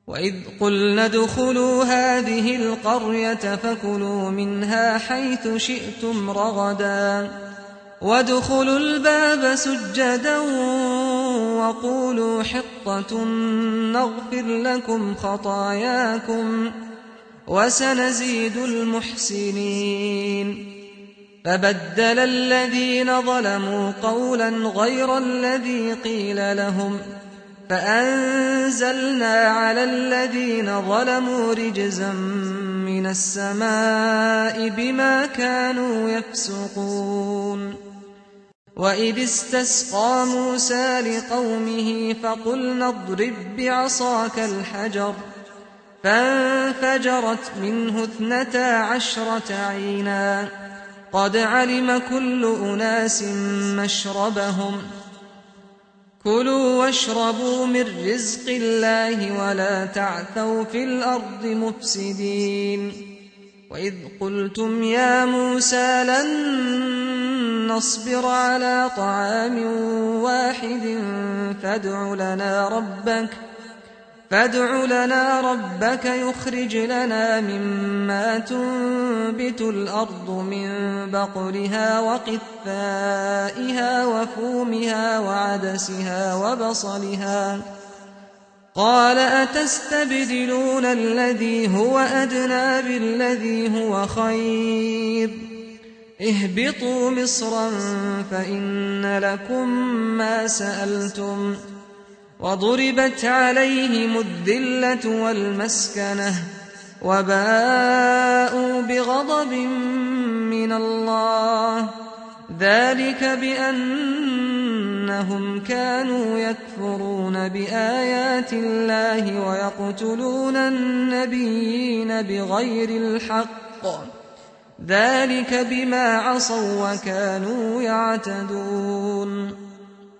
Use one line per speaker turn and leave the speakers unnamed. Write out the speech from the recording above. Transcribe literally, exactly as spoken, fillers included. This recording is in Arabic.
وإذ قلنا ادخلوا هذه القرية فكلوا منها حيث شئتم رغدا وادخلوا الباب سجدا وقولوا حطة نغفر لكم خطاياكم وسنزيد المحسنين. فبدل الذين ظلموا قولا غير الذي قيل لهم فأنزلنا على الذين ظلموا رجزا من السماء بما كانوا يفسقون. وإذ استسقى موسى لقومه فقلنا اضرب بعصاك الحجر فانفجرت منه اثنتا عشرة عينا قد علم كل أناس مشربهم كلوا واشربوا من رزق الله ولا تعثوا في الأرض مفسدين. وإذ قلتم يا موسى لن نصبر على طعام واحد فادع لنا ربك فادع لنا ربك يخرج لنا مما تنبت الأرض من بقلها وقثائها وفومها وعدسها وبصلها قال أتستبدلون الذي هو أدنى بالذي هو خير اهبطوا مصرا فإن لكم ما سألتم وضربت عليهم الذلة والمسكنة وباءوا بغضب من الله ذلك بأنهم كانوا يكفرون بآيات الله ويقتلون النبيين بغير الحق ذلك بما عصوا وكانوا يعتدون.